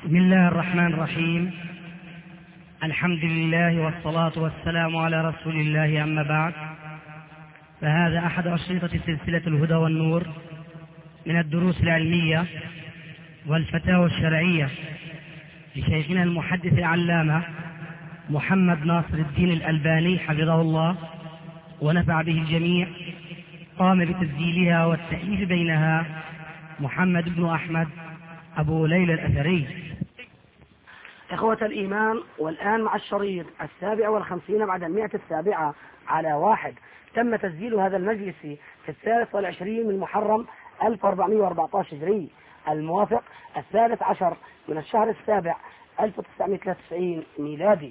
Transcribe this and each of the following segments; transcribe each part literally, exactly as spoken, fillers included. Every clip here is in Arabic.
بسم الله الرحمن الرحيم. الحمد لله والصلاة والسلام على رسول الله، أما بعد، فهذا أحد أشرطة سلسلة الهدى والنور من الدروس العلمية والفتاوى الشرعية لشيخنا المحدث العلامة محمد ناصر الدين الألباني حفظه الله ونفع به الجميع. قام بتسجيلها والتأليف بينها محمد بن أحمد أبو ليلى الأثري. إخوة الإيمان، والآن مع الشريط السابع والخمسين بعد المئة السابعة على واحد. تم تسجيل هذا المجلس في الثالث والعشرين من محرم ألف وأربعمائة وأربعة عشر هجري، الموافق الثالث عشر من الشهر السابع ألف وتسعمائة وثلاثة وتسعين ميلادي.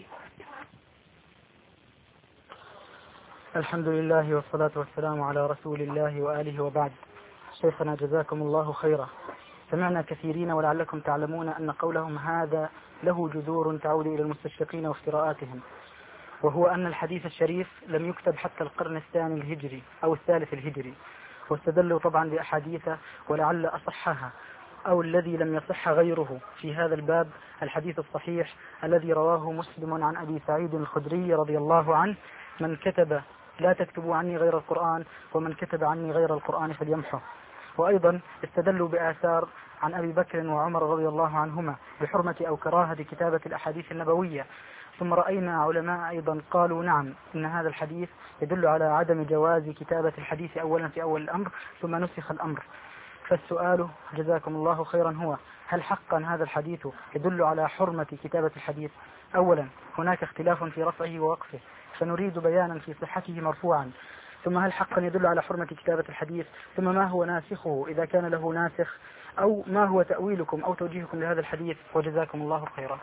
الحمد لله والصلاة والسلام على رسول الله وآله وبعد. شيخنا جزاكم الله خيرا. سمعنا كثيرين ولعلكم تعلمون أن قولهم هذا له جذور تعود إلى المستشرقين وافتراءاتهم، وهو أن الحديث الشريف لم يكتب حتى القرن الثاني الهجري أو الثالث الهجري، واستدلوا طبعا بأحاديث ولعل أصحها أو الذي لم يصح غيره في هذا الباب الحديث الصحيح الذي رواه مسلم عن أبي سعيد الخدري رضي الله عنه: من كتب لا تكتبوا عني غير القرآن، ومن كتب عني غير القرآن فليمحه. وأيضا استدلوا بآثار عن أبي بكر وعمر رضي الله عنهما بحرمة أو كراهة كتابة الأحاديث النبوية. ثم رأينا علماء أيضا قالوا نعم، إن هذا الحديث يدل على عدم جواز كتابة الحديث أولا في أول الأمر ثم نسخ الأمر. فالسؤال جزاكم الله خيرا هو: هل حقا هذا الحديث يدل على حرمة كتابة الحديث؟ أولا، هناك اختلاف في رفعه ووقفه، فنريد بيانا في صحته مرفوعا. ثم هل حقا يدل على حرمة كتابة الحديث؟ ثم ما هو ناسخه إذا كان له ناسخ؟ أو ما هو تأويلكم أو توجيهكم لهذا الحديث؟ وجزاكم الله خيرا.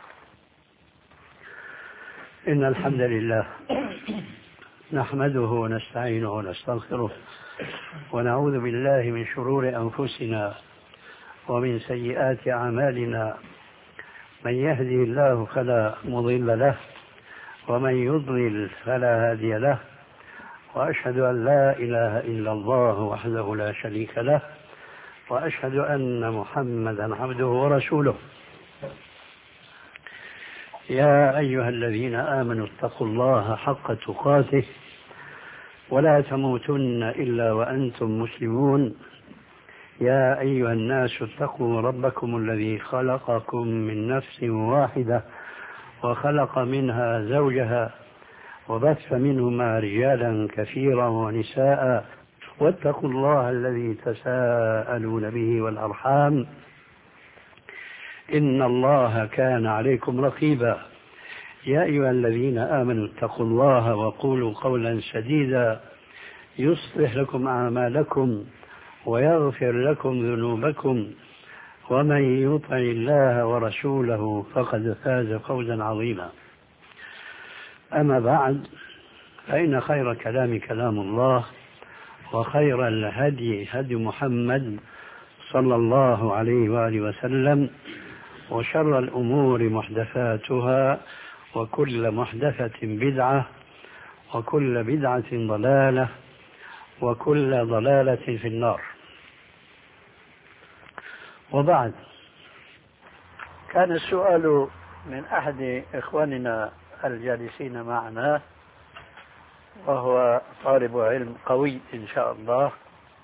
إن الحمد لله نحمده ونستعينه ونستغفره ونعوذ بالله من شرور أنفسنا ومن سيئات أعمالنا. من يهدي الله فلا مضل له ومن يضلل فلا هادي له، وأشهد أن لا إله إلا الله وحده لا شريك له، وأشهد أن محمدا عبده ورسوله. يا أيها الذين آمنوا اتقوا الله حق تقاته ولا تموتن إلا وأنتم مسلمون. يا أيها الناس اتقوا ربكم الذي خلقكم من نفس واحدة وخلق منها زوجها وبث منهما رجالا كثيرا ونساء، واتقوا الله الذي تساءلون به والأرحام إن الله كان عليكم رقيبا. يا أيها الذين آمنوا اتقوا الله وقولوا قولا سديدا يصلح لكم أعمالكم ويغفر لكم ذنوبكم، ومن يطع الله ورسوله فقد فاز فوزا عظيما. أما بعد، فإن خير كلام كلام الله، وخير الهدي هدي محمد صلى الله عليه وآله وسلم، وشر الأمور محدثاتها، وكل محدثة بدعة، وكل بدعة ضلالة، وكل ضلالة في النار. وبعد، كان السؤال من أحد إخواننا الجالسين معنا، وهو طالب علم قوي إن شاء الله،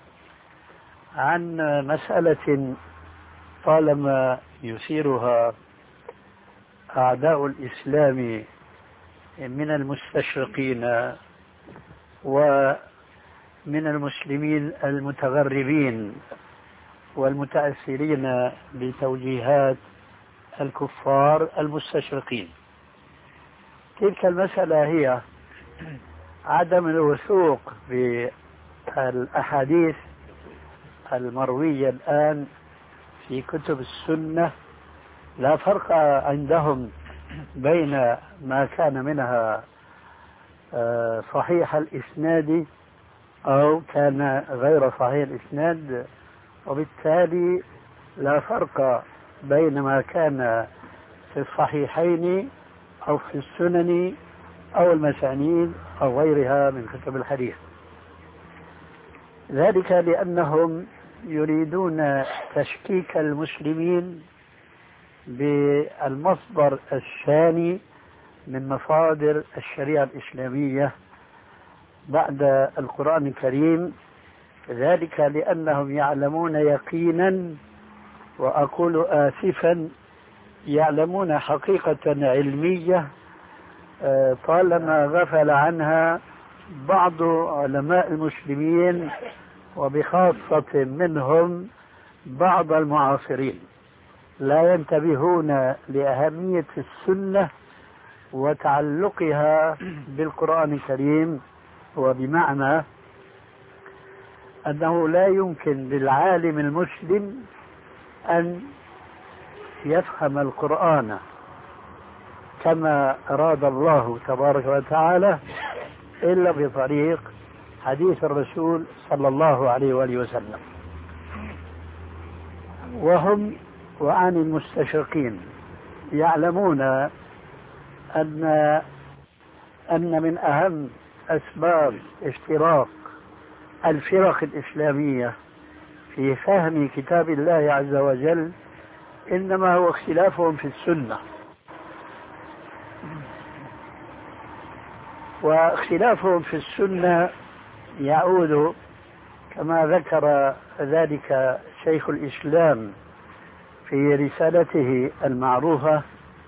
عن مسألة طالما يثيرها أعداء الإسلام من المستشرقين ومن المسلمين المتغربين والمتأثرين بتوجيهات الكفار المستشرقين. تلك المسألة هي عدم الوثوق بالأحاديث المروية الآن في كتب السنة. لا فرق عندهم بين ما كان منها صحيح الإسناد أو كان غير صحيح الإسناد، وبالتالي لا فرق بين ما كان في الصحيحين أو في السنن أو المسانيد أو غيرها من كتب الحديث. ذلك لأنهم يريدون تشكيك المسلمين بالمصدر الثاني من مصادر الشريعة الإسلامية بعد القرآن الكريم، ذلك لأنهم يعلمون يقينا، وأقول آسفا يعلمون حقيقة علمية طالما غفل عنها بعض علماء المسلمين، وبخاصة منهم بعض المعاصرين، لا ينتبهون لأهمية السنة وتعلقها بالقرآن الكريم. وبمعنى أنه لا يمكن للعالم المسلم أن يفهم القرآن كما أراد الله تبارك وتعالى إلا بطريق حديث الرسول صلى الله عليه وآله وسلم. وهم وعن المستشرقين يعلمون أن أن من أهم أسباب افتراق الفرق الإسلامية في فهم كتاب الله عز وجل إنما هو اختلافهم في السنة. واختلافهم في السنة يعود كما ذكر ذلك شيخ الإسلام في رسالته المعروفة،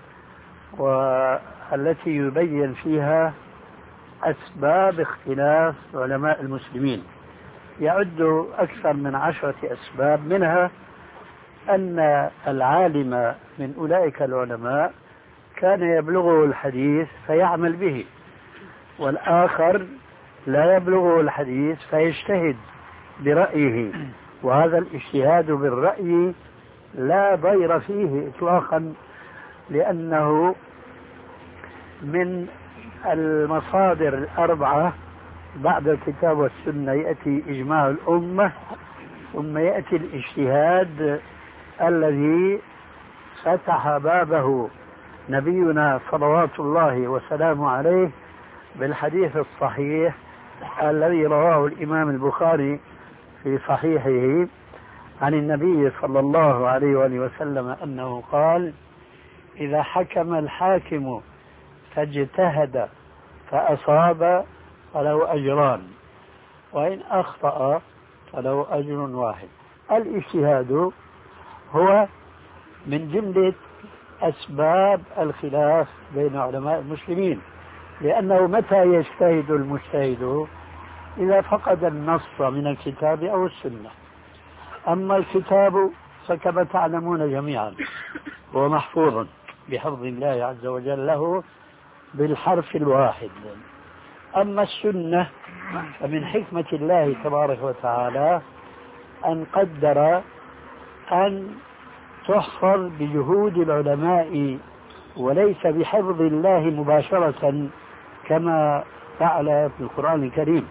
والتي يبين فيها أسباب اختلاف علماء المسلمين. يعد أكثر من عشرة أسباب، منها أن العالم من أولئك العلماء كان يبلغه الحديث فيعمل به، والآخر لا يبلغه الحديث فيجتهد برأيه، وهذا الاجتهاد بالرأي لا ضير فيه إطلاقا، لأنه من المصادر الأربعة بعد الكتاب والسنة يأتي إجماع الأمة، ثم يأتي الاجتهاد الذي فتح بابه نبينا صلوات الله وسلامه عليه بالحديث الصحيح الذي رواه الإمام البخاري في صحيحه عن النبي صلى الله عليه وآله وسلم أنه قال: إذا حكم الحاكم فاجتهد فأصاب فله أجران، وإن أخطأ فله أجر واحد. الاجتهاد هو من جملة أسباب الخلاف بين علماء المسلمين، لأنه متى يجتهد المجتهد؟ إذا فقد النص من الكتاب أو السنة. أما الكتاب فكما تعلمون جميعا هو محفوظ بحفظ الله عز وجل له بالحرف الواحد. أما السنة فمن حكمة الله تبارك وتعالى أن قدر أن تحفظ بجهود العلماء وليس بحفظ الله مباشرة كما فعل في القرآن الكريم.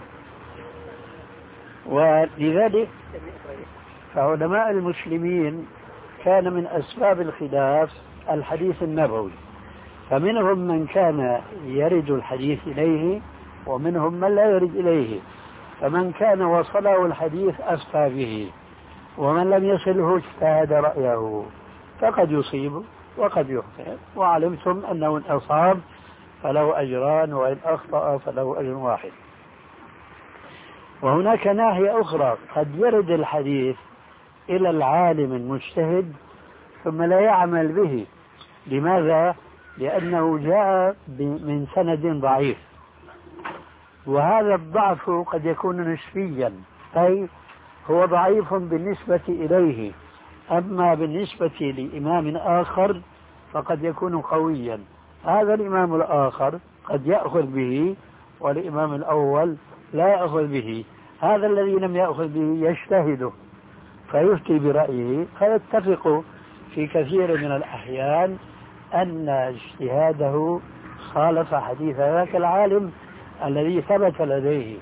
ولذلك فعلماء المسلمين كان من أسباب الخلاف الحديث النبوي، فمنهم من كان يرد الحديث إليه ومنهم من لا يرد إليه، فمن كان وصله الحديث أفتى به، ومن لم يصله اجتهد رأيه، فقد يصيب وقد يخطئ، وعلمتم أنه إن أصاب فله أجران وإن أخطأ فله أجر واحد. وهناك ناحية أخرى، قد يرد الحديث إلى العالم المجتهد ثم لا يعمل به. لماذا؟ لأنه جاء من سند ضعيف، وهذا الضعف قد يكون نسبيا، أي هو ضعيف بالنسبة إليه، أما بالنسبة لإمام آخر فقد يكون قويا. هذا الإمام الآخر قد يأخذ به والإمام الأول لا يأخذ به. هذا الذي لم يأخذ به يجتهد فيفتي برأيه، فيتفق في كثير من الأحيان أن اجتهاده خالف حديث ذاك العالم الذي ثبت لديه.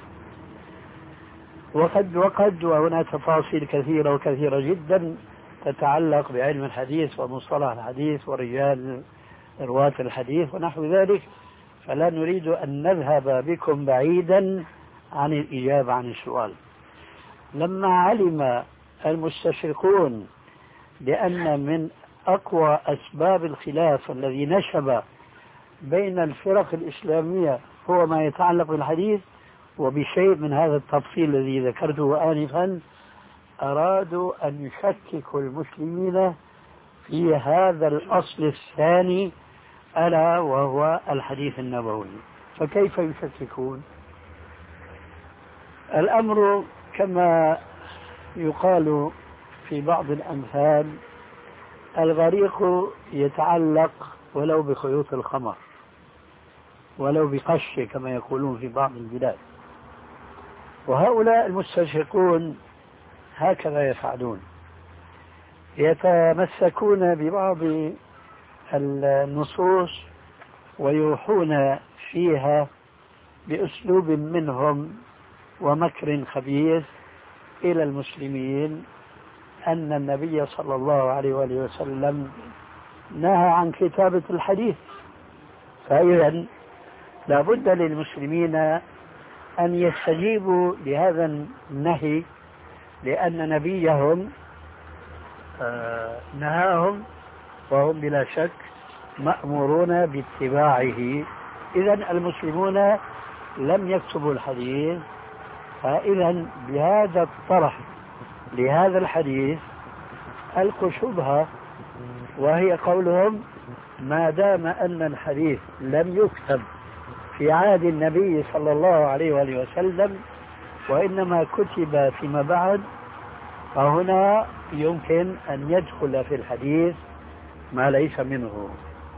وقد وقد وهنا تفاصيل كثيرة وكثيرة جدا تتعلق بعلم الحديث ومصطلح الحديث ورجال رواة الحديث ونحو ذلك، فلا نريد أن نذهب بكم بعيدا عن الإجابة عن السؤال. لما علم المستشرقون بأن من أقوى أسباب الخلاف الذي نشب بين الفرق الإسلامية هو ما يتعلق بالحديث، وبشيء من هذا التفصيل الذي ذكرته آنفا أرادوا أن يشككوا المسلمين في هذا الأصل الثاني ألا وهو الحديث النبوي. فكيف يشككون؟ الأمر كما يقال في بعض الأمثال: الغريق يتعلق ولو بخيوط الخمر، ولو بقش كما يقولون في بعض البلاد. وهؤلاء المستشرقون هكذا يفعلون، يتمسكون ببعض النصوص ويوحون فيها بأسلوب منهم ومكر خبيث إلى المسلمين أن النبي صلى الله عليه وآله وسلم نهى عن كتابة الحديث. فإذا لا بد للمسلمين أن يستجيبوا لهذا النهي، لأن نبيهم نهاهم وهم بلا شك مأمورون باتباعه. إذا المسلمون لم يكتبوا الحديث، فإذا بهذا الطرح لهذا الحديث ألقوا شبهة، وهي قولهم: ما دام أن الحديث لم يكتب في عهد النبي صلى الله عليه وآله وسلم وإنما كتب فيما بعد، فهنا يمكن أن يدخل في الحديث ما ليس منه.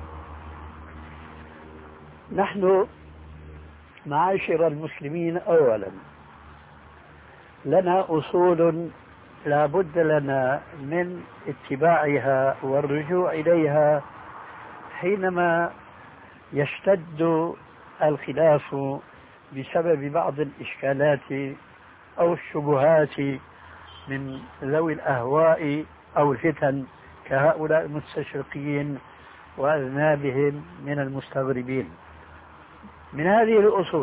نحن معاشر المسلمين أولا لنا أصول لا بد لنا من اتباعها والرجوع إليها حينما يشتد الخلاف بسبب بعض الإشكالات أو الشبهات من ذوي الأهواء أو الفتن كهؤلاء المستشرقين وأذنابهم من المستغربين. من هذه الأصول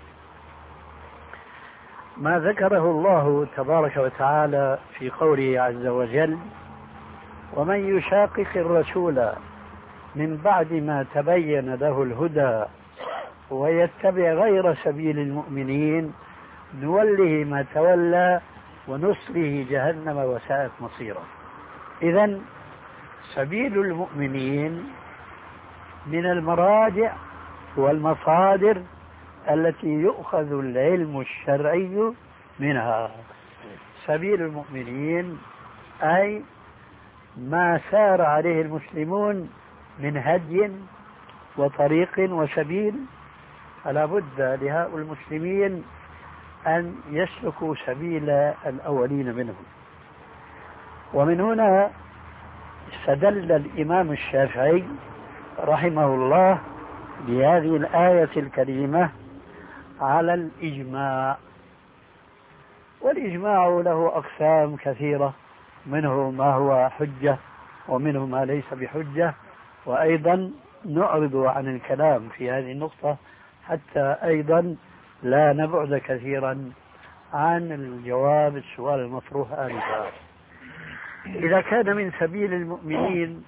ما ذكره الله تبارك وتعالى في قوله عز وجل: ومن يشاقق الرسول من بعد ما تبين له الهدى ويتبع غير سبيل المؤمنين نوله ما تولى ونصله جهنم وساءت مصيرا. إذن سبيل المؤمنين من المراجع والمصادر التي يؤخذ العلم الشرعي منها. سبيل المؤمنين أي ما سار عليه المسلمون من هدي وطريق وسبيل، فلا بد لهؤلاء المسلمين أن يسلكوا سبيل الأولين منهم. ومن هنا استدل الإمام الشافعي رحمه الله بهذه الآية الكريمة على الإجماع. والإجماع له أقسام كثيرة، منه ما هو حجة ومنه ما ليس بحجة، وأيضا نعرض عن الكلام في هذه النقطة حتى أيضا لا نبعد كثيرا عن الجواب السؤال المطروح آنفا. إذا كان من سبيل المؤمنين،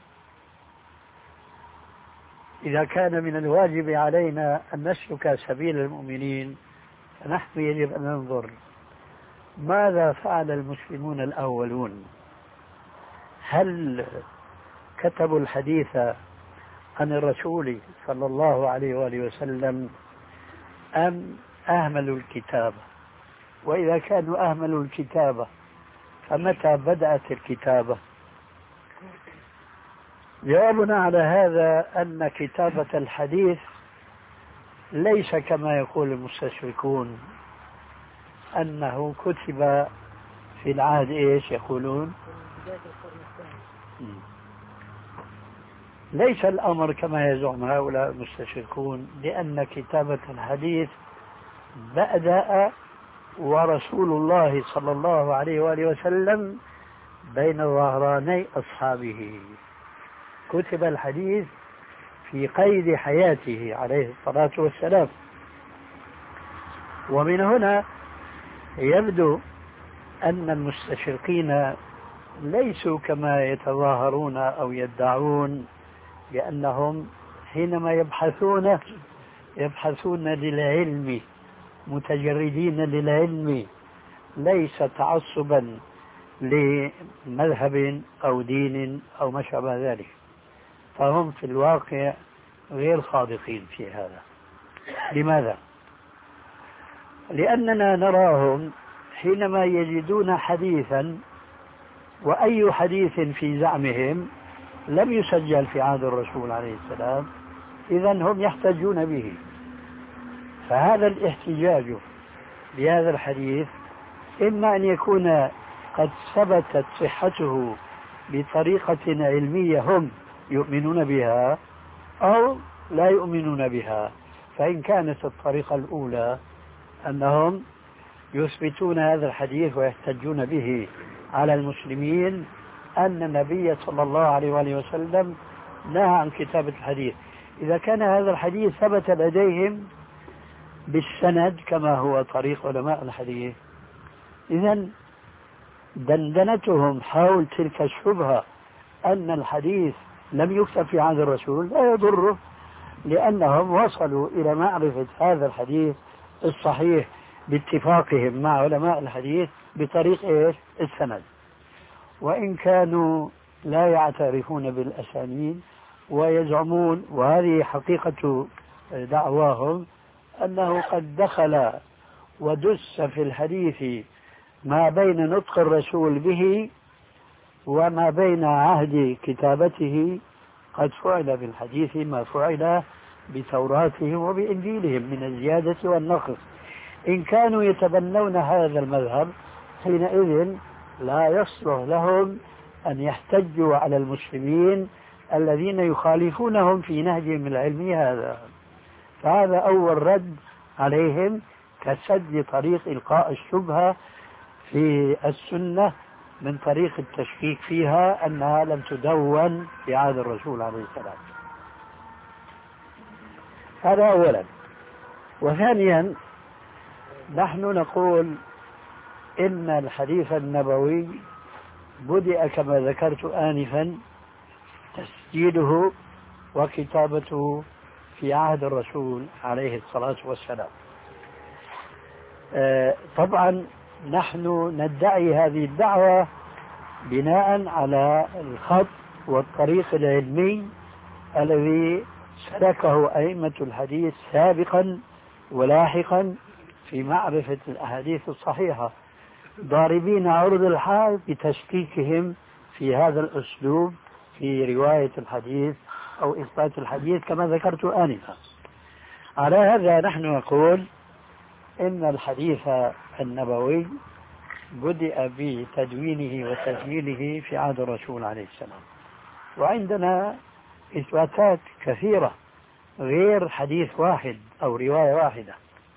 إذا كان من الواجب علينا أن نسلك سبيل المؤمنين، فنحن يجب أن ننظر ماذا فعل المسلمون الأولون. هل كتبوا الحديث عن الرسول صلى الله عليه وآله وسلم أم أهملوا الكتابة؟ وإذا كانوا أهملوا الكتابة فمتى بدأت الكتابة؟ جوابنا على هذا أن كتابة الحديث ليس كما يقول المستشركون أنه كتب في العهد إيش يقولون؟ ليس الأمر كما يزعم هؤلاء المستشركون، لأن كتابة الحديث بدأ ورسول الله صلى الله عليه وآله وسلم بين ظهراني أصحابه. كتب الحديث في قيد حياته عليه الصلاة والسلام. ومن هنا يبدو أن المستشرقين ليسوا كما يتظاهرون أو يدعون بأنهم حينما يبحثون يبحثون للعلم، متجردين للعلم، ليس تعصبا لمذهب أو دين أو ما شابه ذلك. فهم في الواقع غير صادقين في هذا. لماذا؟ لأننا نراهم حينما يجدون حديثا، وأي حديث في زعمهم لم يسجل في عهد الرسول عليه السلام، إذن هم يحتجون به. فهذا الاحتجاج بهذا الحديث إما أن يكون قد ثبتت صحته بطريقة علمية هم يؤمنون بها، أو لا يؤمنون بها. فإن كانت الطريقة الأولى أنهم يثبتون هذا الحديث ويحتجون به على المسلمين أن النبي صلى الله عليه وآله وسلم نهى عن كتابة الحديث، إذا كان هذا الحديث ثبت لديهم بالسند كما هو طريق علماء الحديث، إذن دندنتهم حول تلك الشبهة أن الحديث لم يكتب في عهد الرسول لا يضره، لأنهم وصلوا إلى معرفة هذا الحديث الصحيح باتفاقهم مع علماء الحديث بطريق إيش؟ السند. وإن كانوا لا يعترفون بالأسانيد ويزعمون، وهذه حقيقة دعواهم، أنه قد دخل ودس في الحديث ما بين نطق الرسول به وما بين عهد كتابته، قد فعل بالحديث ما فعل بتوراتهم وبإنجيلهم من الزيادة والنقص. إن كانوا يتبنون هذا المذهب حينئذ لا يصلح لهم أن يحتجوا على المسلمين الذين يخالفونهم في نهجهم العلمي هذا. فهذا أول رد عليهم كسد طريق إلقاء الشبهة في السنة من طريق التشكيك فيها أنها لم تدون في عهد الرسول عليه السلام. هذا أولا. وثانيا، نحن نقول إن الحديث النبوي بدأ كما ذكرت آنفا تسجيله وكتابته في عهد الرسول عليه الصلاة والسلام. آه طبعا نحن ندعي هذه الدعوة بناء على الخط والطريق العلمي الذي سلكه أئمة الحديث سابقا ولاحقا في معرفة الأحاديث الصحيحة، ضاربين عرض الحال بتشكيكهم في هذا الأسلوب في رواية الحديث أو إثبات الحديث كما ذكرت آنفا. على هذا نحن نقول إن الحديث النبوي بدأ بتدوينه وتسجيله في عهد الرسول عليه السلام، وعندنا إثباتات كثيرة غير حديث واحد أو رواية واحدة.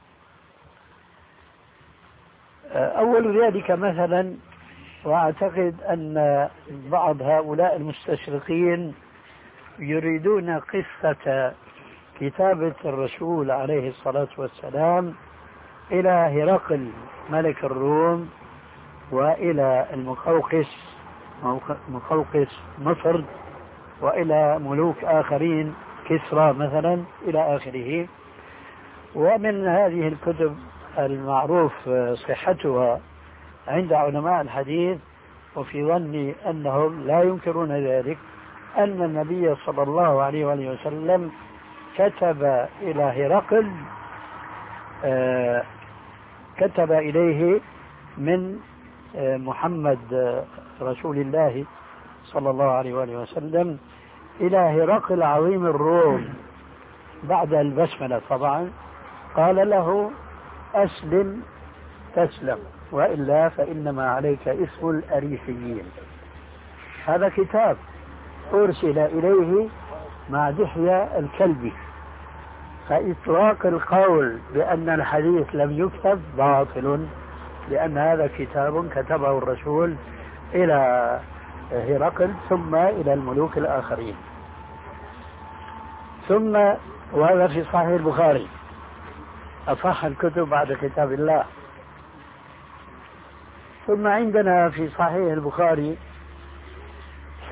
أول ذلك مثلا، وأعتقد أن بعض هؤلاء المستشرقين يريدون قصة كتابة الرسول عليه الصلاة والسلام إلى هرقل ملك الروم وإلى المقوقس مقوقس مصر وإلى ملوك آخرين كسرى مثلا إلى آخره. ومن هذه الكتب المعروف صحتها عند علماء الحديث، وفي ظني أنهم لا ينكرون ذلك، أن النبي صلى الله عليه وآله وسلم كتب إلى هرقل آه كتب إليه من آه محمد آه رسول الله صلى الله عليه وآله وسلم إلى هرقل عظيم الروم بعد البسملة طبعا، قال له: أسلم تسلم، وإلا فإنما عليك اسم الأريسيين. هذا كتاب أرسل إليه مع دحية الكلبي. فإطلاق القول بأن الحديث لم يكتب باطل، لأن هذا كتاب كتبه الرسول إلى هرقل ثم إلى الملوك الآخرين. ثم وهذا في صحيح البخاري، أصح الكتب بعد كتاب الله. ثم عندنا في صحيح البخاري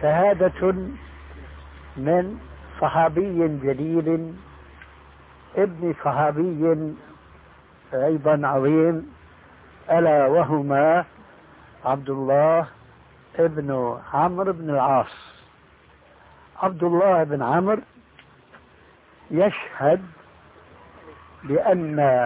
شهادة من صحابي جليل ابن صحابي أيضا عظيم، ألا وهما عبد الله ابن عمرو بن العاص. عبد الله بن عمرو يشهد بأن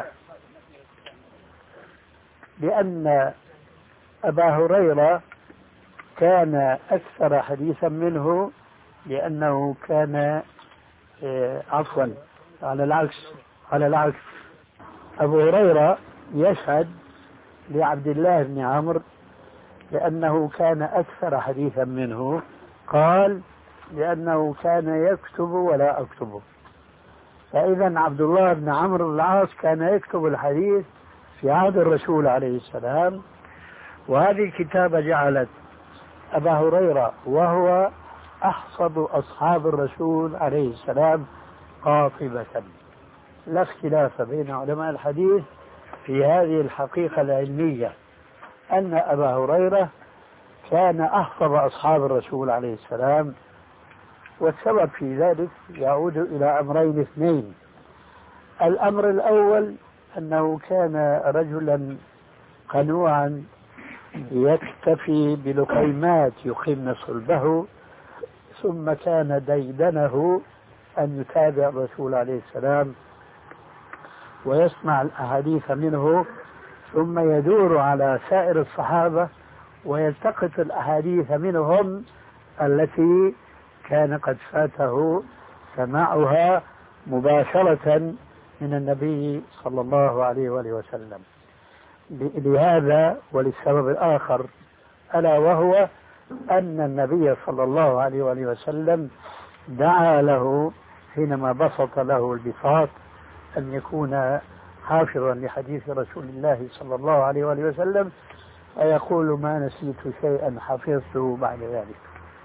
بأن أبا هريرة كان أكثر حديثا منه، لأنه كان عفوا على العكس على العكس أبو هريرة يشهد لعبد الله بن عمرو لأنه كان أكثر حديثا منه، قال لأنه كان يكتب ولا أكتبه. فإذا عبد الله بن عمرو بن العاص كان يكتب الحديث في عهد الرسول عليه السلام، وهذه الكتابة جعلت أبا هريرة وهو أحفظ أصحاب الرسول عليه السلام قاطبة. لا اختلاف بين علماء الحديث في هذه الحقيقة العلمية، أن أبا هريرة كان أحفظ أصحاب الرسول عليه السلام. والسبب في ذلك يعود إلى أمرين اثنين. الأمر الأول أنه كان رجلا قنوعا يكتفي بلقيمات يقيمن صلبه، ثم كان ديدنه أن يتابع الرسول عليه السلام ويسمع الأحاديث منه، ثم يدور على سائر الصحابة ويلتقط الأحاديث منهم التي كان قد فاته سماعها مباشرة من النبي صلى الله عليه وآله وسلم. لهذا وللسبب الآخر، ألا وهو أن النبي صلى الله عليه وآله وسلم دعا له حينما بسط له البساط أن يكون حافظا لحديث رسول الله صلى الله عليه وآله وسلم، فيقول ما نسيت شيئا حفظته بعد ذلك.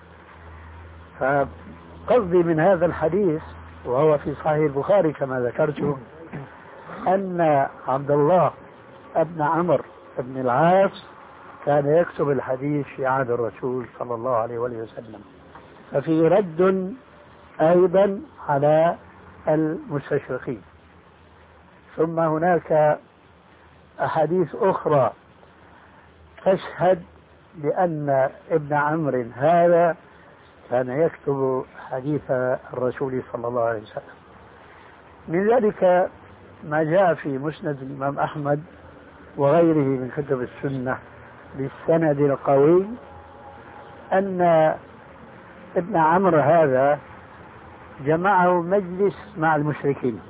فقصدي من هذا الحديث، وهو في صحيح البخاري كما ذكرته، أن عبد الله ابن عمرو بن العاص كان يكتب الحديث في عهد الرسول صلى الله عليه وآله وسلم. ففي رد أيضا على المستشرقين. ثم هناك أحاديث أخرى تشهد بأن ابن عمرو هذا كان يكتب حديث الرسول صلى الله عليه وسلم. من ذلك ما جاء في مسند الإمام أحمد وغيره من كتب السنة بالسند القوي أن ابن عمرو هذا جمعه مجلس مع المشركين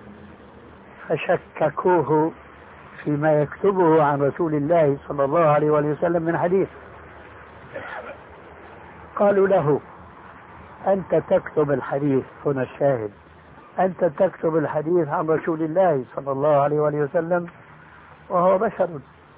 فشككوه فيما يكتبه عن رسول الله صلى الله عليه وسلم من حديث. قالوا له أنت تكتب الحديث، هنا الشاهد، أنت تكتب الحديث عن رسول الله صلى الله عليه وسلم وهو بشر،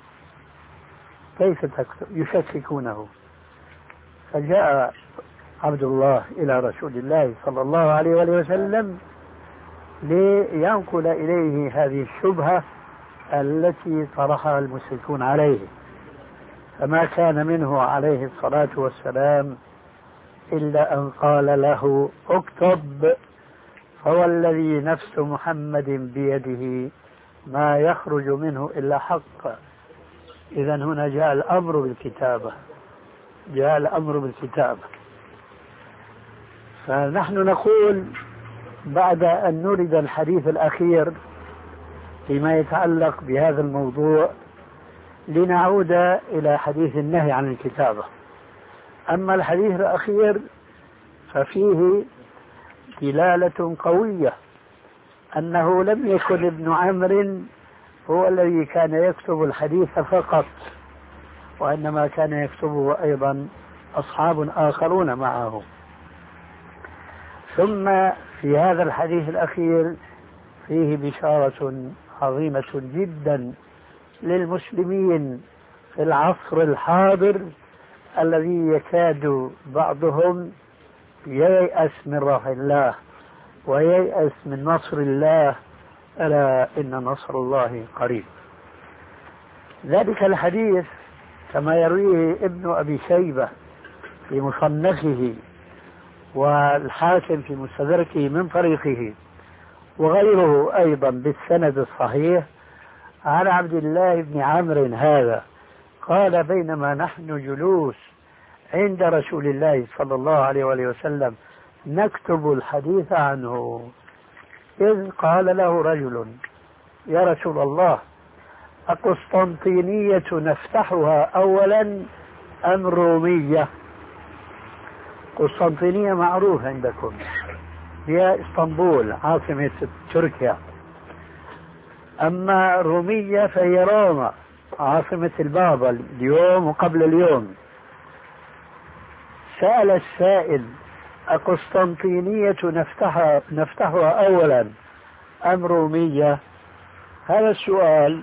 كيف تكتب؟ يشككونه. فجاء عبد الله إلى رسول الله صلى الله عليه وسلم لينقل إليه هذه الشبهة التي طرحها المشركون عليه، فما كان منه عليه الصلاة والسلام إلا أن قال له اكتب، فوالذي نفس محمد بيده ما يخرج منه إلا حق. إذا هنا جاء الأمر بالكتابة، جاء الأمر بالكتابة. فنحن نقول بعد أن نرد الحديث الأخير فيما يتعلق بهذا الموضوع لنعود إلى حديث النهي عن الكتابة. أما الحديث الأخير ففيه دلالة قوية أنه لم يكن ابن عمرو هو الذي كان يكتب الحديث فقط، وإنما كان يكتبه أيضا أصحاب آخرون معه. ثم في هذا الحديث الأخير فيه بشارة عظيمة جدا للمسلمين في العصر الحاضر الذي يكاد بعضهم ييأس من روح الله وييأس من نصر الله، ألا إن نصر الله قريب. ذلك الحديث كما يرويه ابن أبي شيبة في مصنفه والحاكم في مستدركه من طريقه وغيره أيضا بالسند الصحيح عن عبد الله بن عمرو هذا قال بينما نحن جلوس عند رسول الله صلى الله عليه وآله وسلم نكتب الحديث عنه إذ قال له رجل يا رسول الله أقسطنطينية نفتحها أولا أم رومية؟ قسطنطينية معروف عندكم هي اسطنبول عاصمة تركيا، أما رومية فهي روما عاصمة البابا اليوم وقبل اليوم. سأل السائل أقسطنطينية نفتحها, نفتحها أولا أم رومية؟ هذا السؤال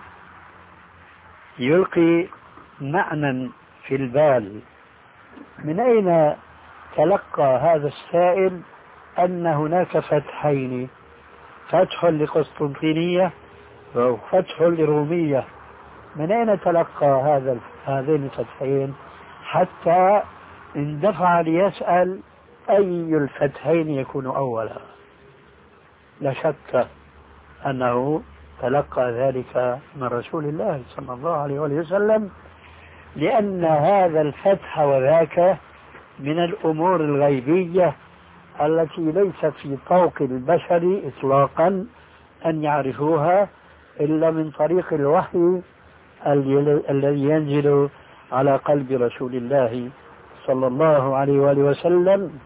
يلقي معنى في البال. من أين تلقى هذا السائل أن هناك فتحين، فتح لقسطنطينية وفتح لرومية؟ من أين تلقى هذا هذين الفتحين حتى اندفع ليسأل أي الفتحين يكون أولا؟ لا شك أنه تلقى ذلك من رسول الله صلى الله عليه وسلم، لأن هذا الفتح وذاك من الأمور الغيبية التي ليست في طوق البشر إطلاقا أن يعرفوها إلا من طريق الوحي الذي ينزل على قلب رسول الله صلى الله عليه وآله وسلم.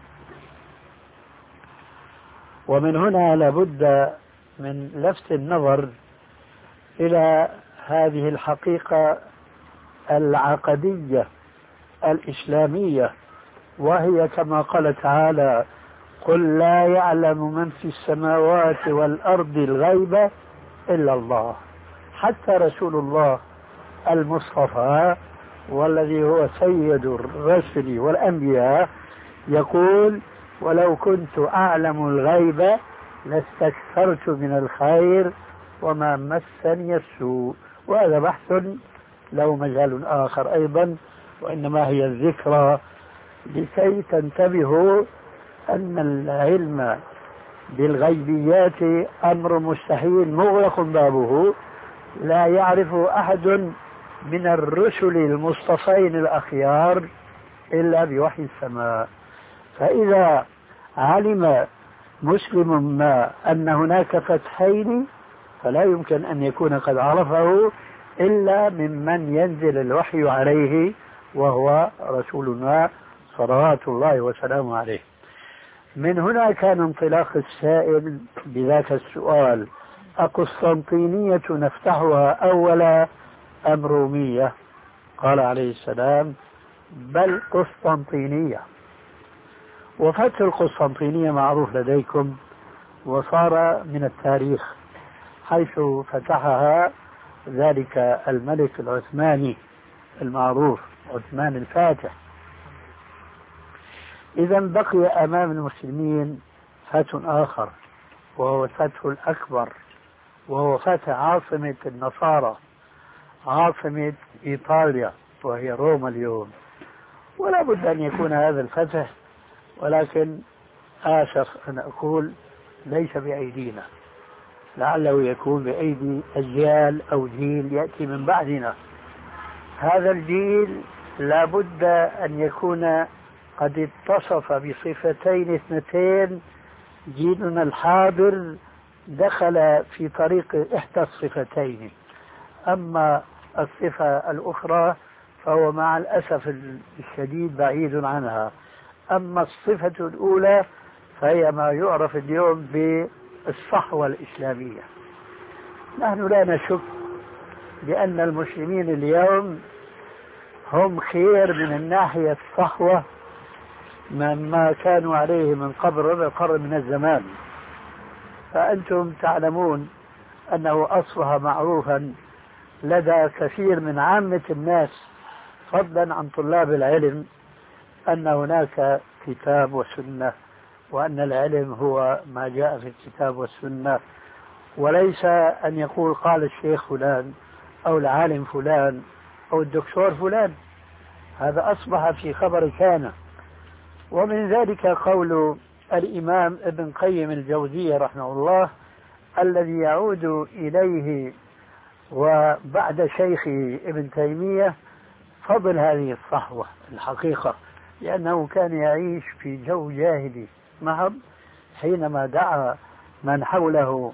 ومن هنا لابد من لفت النظر إلى هذه الحقيقة العقدية الإسلامية، وهي كما قال تعالى قل لا يعلم من في السماوات والأرض الغيب إلا الله. حتى رسول الله المصطفى والذي هو سيد الرسل والأنبياء يقول ولو كنت أعلم الغيب لاستكثرت من الخير وما مسني السوء. وهذا بحث له مجال آخر أيضا، وإنما هي الذكرى لكي تنتبهوا أن العلم بالغيبيات أمر مستحيل مغلق بابه، لا يعرف أحد من الرسل المصطفين الأخيار إلا بوحي السماء. فإذا علم مسلم ما أن هناك فتحين فلا يمكن أن يكون قد عرفه إلا ممن ينزل الوحي عليه وهو رسولنا صلوات الله وسلامه عليه. من هنا كان انطلاق السائل بذاك السؤال أقسطنطينية نفتحها أولا أم رومية؟ قال عليه السلام بل قسطنطينية. وفتح القسطنطينية معروف لديكم وصار من التاريخ، حيث فتحها ذلك الملك العثماني المعروف عثمان الفاتح. إذا بقي أمام المسلمين فتح آخر وهو الفتح الأكبر، وهو فتح عاصمة النصارى، عاصمة إيطاليا وهي روما اليوم. ولا بد أن يكون هذا الفتح، ولكن آسف أن أقول ليس بأيدينا، لعله يكون بأيدي أجيال أو جيل يأتي من بعدنا. هذا الجيل لا بد أن يكون قد اتصف بصفتين اثنتين. جيلنا الحاضر دخل في طريق إحدى الصفتين، أما الصفة الأخرى فهو مع الأسف الشديد بعيد عنها. أما الصفة الأولى فهي ما يعرف اليوم بالصحوة الإسلامية. نحن لا نشك بأن المسلمين اليوم هم خير من الناحية الصحوة مما كانوا عليه من قبل ربع قرن من الزمان. فأنتم تعلمون أنه أصبح معروفا لدى كثير من عامة الناس فضلا عن طلاب العلم أن هناك كتاب وسنة، وأن العلم هو ما جاء في الكتاب والسنة، وليس أن يقول قال الشيخ فلان أو العالم فلان أو الدكتور فلان. هذا أصبح في خبر كان، ومن ذلك قول الإمام ابن قيم الجوزية رحمه الله الذي يعود إليه وبعد شيخه ابن تيمية فضل هذه الصحوة الحقيقة، لأنه كان يعيش في جو جاهلي محض حينما دعا من حوله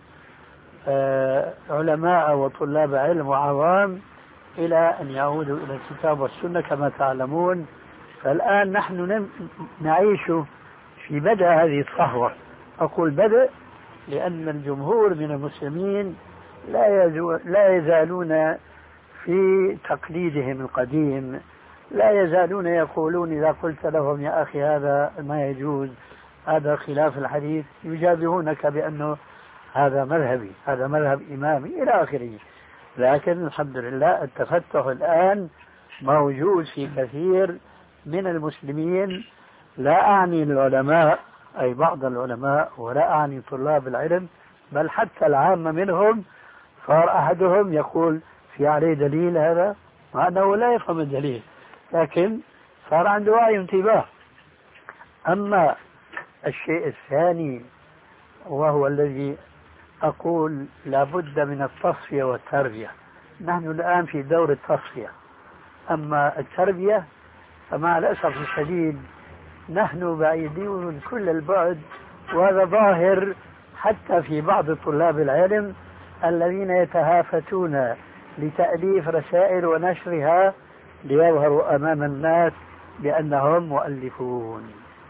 علماء وطلاب علم وعوام إلى أن يعودوا إلى الكتاب والسنة كما تعلمون. فالآن نحن نعيش في بدء هذه الصحوة. أقول بدء لأن الجمهور من المسلمين لا, لا يزالون في تقليدهم القديم، لا يزالون يقولون إذا قلت لهم يا أخي هذا ما يجوز، هذا خلاف الحديث، يجابهونك بأنه هذا مذهبي، هذا مذهب إمامي إلى آخره. لكن الحمد لله التفتح الآن موجود في كثير من المسلمين، لا أعني العلماء أي بعض العلماء ولا أعني طلاب العلم، بل حتى العامة منهم صار أحدهم يقول في عليه دليل هذا مع أنه لا يفهم الدليل، لكن صار عنده وعي انتباه. أما الشيء الثاني وهو الذي أقول لابد من التصفية والتربية، نحن الآن في دور التصفية، أما التربية فمع الأسف الشديد نحن بعيدون كل البعد، وهذا ظاهر حتى في بعض طلاب العلم الذين يتهافتون لتأليف رسائل ونشرها ليظهروا أمام الناس بأنهم مؤلفون،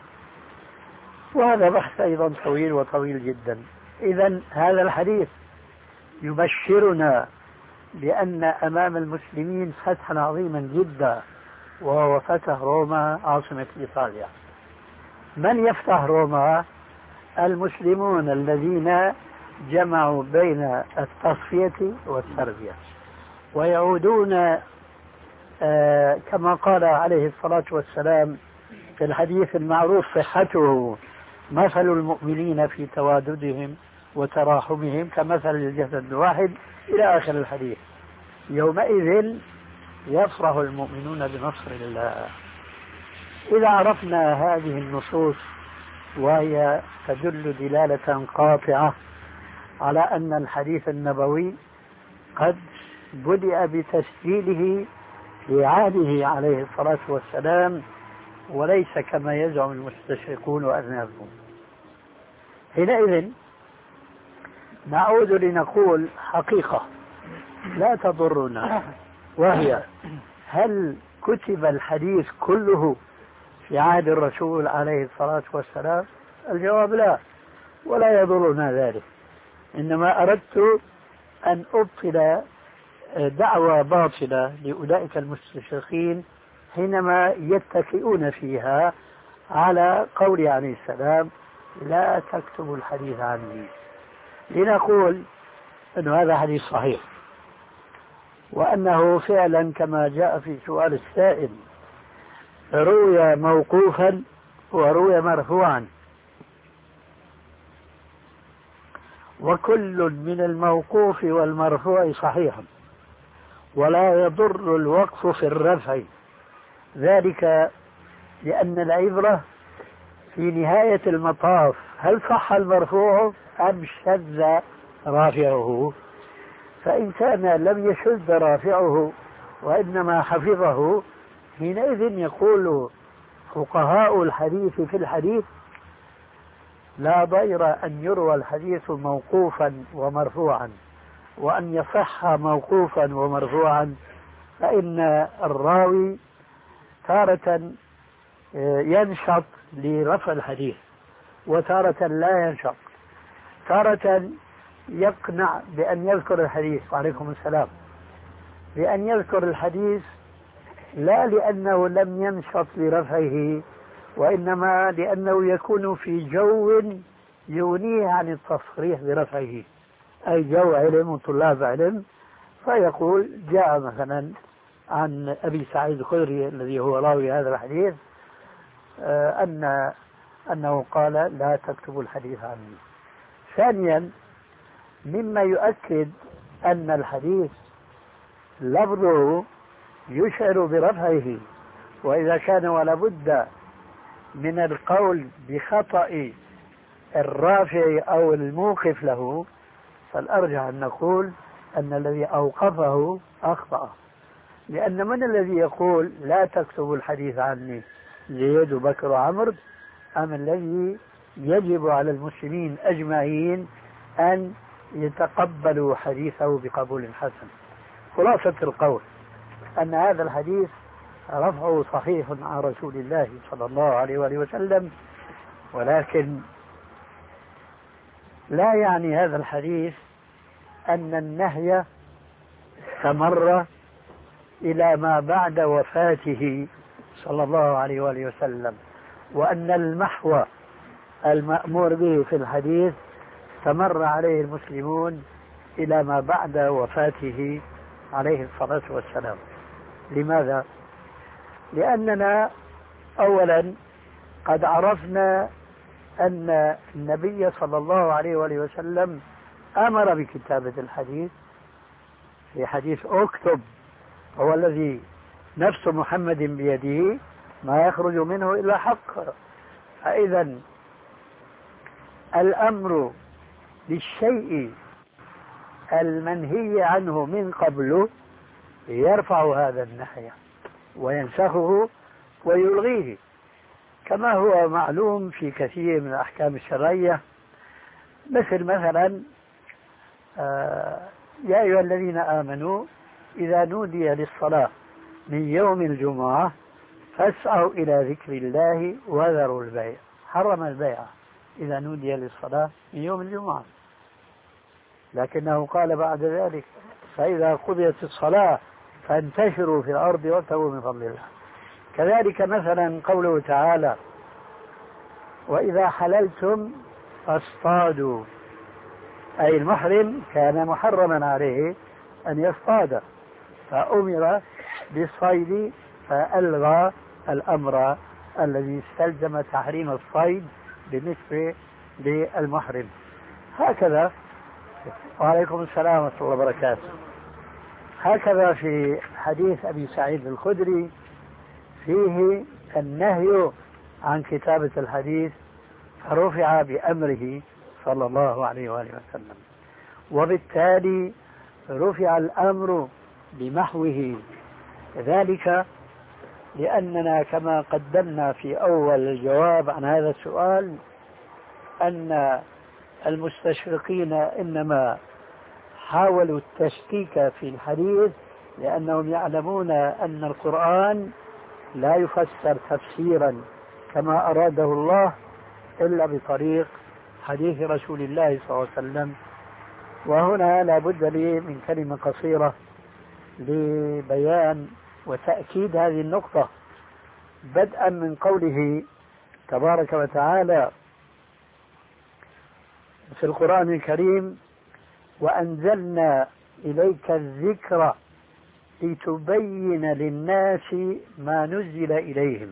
وهذا بحث أيضا طويل وطويل جدا. إذن هذا الحديث يبشرنا بأن أمام المسلمين فتحا عظيما جدا، وهو فتح روما عاصمة إيطاليا. من يفتح روما؟ المسلمون الذين جمعوا بين التصفية والتربية، ويعودون آه كما قال عليه الصلاة والسلام في الحديث المعروف صحته: مثل المؤمنين في تواددهم وتراحمهم كمثل الجسد الواحد، إلى آخر الحديث. يومئذ يفرح المؤمنون بنصر الله. إذا عرفنا هذه النصوص وهي تدل دلالة قاطعة على أن الحديث النبوي قد بدأ بتسجيله في عهده عليه الصلاة والسلام، وليس كما يزعم المستشرقون وأذنابهم، حينئذ نعود لنقول حقيقة لا تضرنا، وهي: هل كتب الحديث كله في عهد الرسول عليه الصلاة والسلام؟ الجواب لا، ولا يضرنا ذلك. إنما أردت أن أبطل دعوة باطلة لأولئك المستشرقين حينما يتكئون فيها على قول عليه السلام: لا تكتبوا الحديث عني، لنقول أن هذا حديث صحيح، وأنه فعلا كما جاء في سؤال السائل روي موقوفا وروي مرفوعا، وكل من الموقوف والمرفوع صحيح، ولا يضر الوقف في الرفع، ذلك لأن العبرة في نهاية المطاف هل صح المرفوع أم شذ رافعه. فإن كان لم يشذ رافعه وإنما حفظه، حينئذ يقول فقهاء الحديث في الحديث: لا ضير أن يروى الحديث موقوفا ومرفوعا، وأن يصح موقوفا ومرفوعا، فإن الراوي تارة ينشط لرفع الحديث وتارة لا ينشط، تارة يقنع بأن يذكر الحديث، وعليكم السلام، بأن يذكر الحديث لا لأنه لم ينشط لرفعه، وإنما لأنه يكون في جو يغنيه عن التصريح برفعه، أي جو علم وطلاب علم، فيقول: جاء مثلا عن أبي سعيد الخدري الذي هو راوي هذا الحديث أن أنه قال: لا تكتبوا الحديث عني. ثانيا، مما يؤكد أن الحديث لفظه يشعر برفعه، وإذا كان ولا بد من القول بخطأ الرافع أو الموقف له، فالأرجح أن نقول أن الذي أوقفه أخطأ. لأن من الذي يقول لا تكتب الحديث عني زيد وبكر وعمر، أم الذي يجب على المسلمين أجمعين أن يتقبلوا حديثه بقبول حسن؟ خلاصة القول أن هذا الحديث رفعه صحيح عن رسول الله صلى الله عليه وآله وسلم، ولكن لا يعني هذا الحديث أن النهي استمر إلى ما بعد وفاته صلى الله عليه وآله وسلم، وأن المحو المأمور به في الحديث استمر عليه المسلمون إلى ما بعد وفاته عليه الصلاة والسلام. لماذا؟ لأننا أولا قد عرفنا أن النبي صلى الله عليه وآله وسلم أمر بكتابة الحديث في حديث اكتب، هو الذي نفس محمد بيده ما يخرج منه إلا حق. فإذا الأمر للشيء المنهي عنه من قبله يرفع هذا النهي وينسخه ويلغيه، كما هو معلوم في كثير من الأحكام الشرعية، مثل مثلا آه يا أيها الذين آمنوا إذا نودي للصلاة من يوم الجمعة فاسعوا إلى ذكر الله وذروا البيع. حرم البيع إذا نودي للصلاة من يوم الجمعة، لكنه قال بعد ذلك فإذا قضيت الصلاة فانتشروا في الأرض وابتغوا من فضل الله. كذلك مثلا قوله تعالى وإذا حللتم فاصطادوا، أي المحرم كان محرما عليه أن يصطاد، فأمر بالصيد فألغى الأمر الذي استلزم تحريم الصيد بالنسبة للمحرم. هكذا وعليكم السلام ورحمة الله وبركاته. هكذا في حديث أبي سعيد الخدري فيه النهي عن كتابة الحديث فرفع بأمره صلى الله عليه وآله وسلم، وبالتالي رفع الأمر بمحوه. ذلك لأننا كما قدمنا في أول الجواب عن هذا السؤال أن المستشرقين إنما حاولوا التشكيك في الحديث لأنهم يعلمون أن القرآن لا يفسر تفسيرا كما أراده الله إلا بطريق حديث رسول الله صلى الله عليه وسلم. وهنا لا بد لي من كلمة قصيرة لبيان وتأكيد هذه النقطة، بدءا من قوله تبارك وتعالى في القرآن الكريم وأنزلنا إليك الذكر لتبين للناس ما نزل إليهم.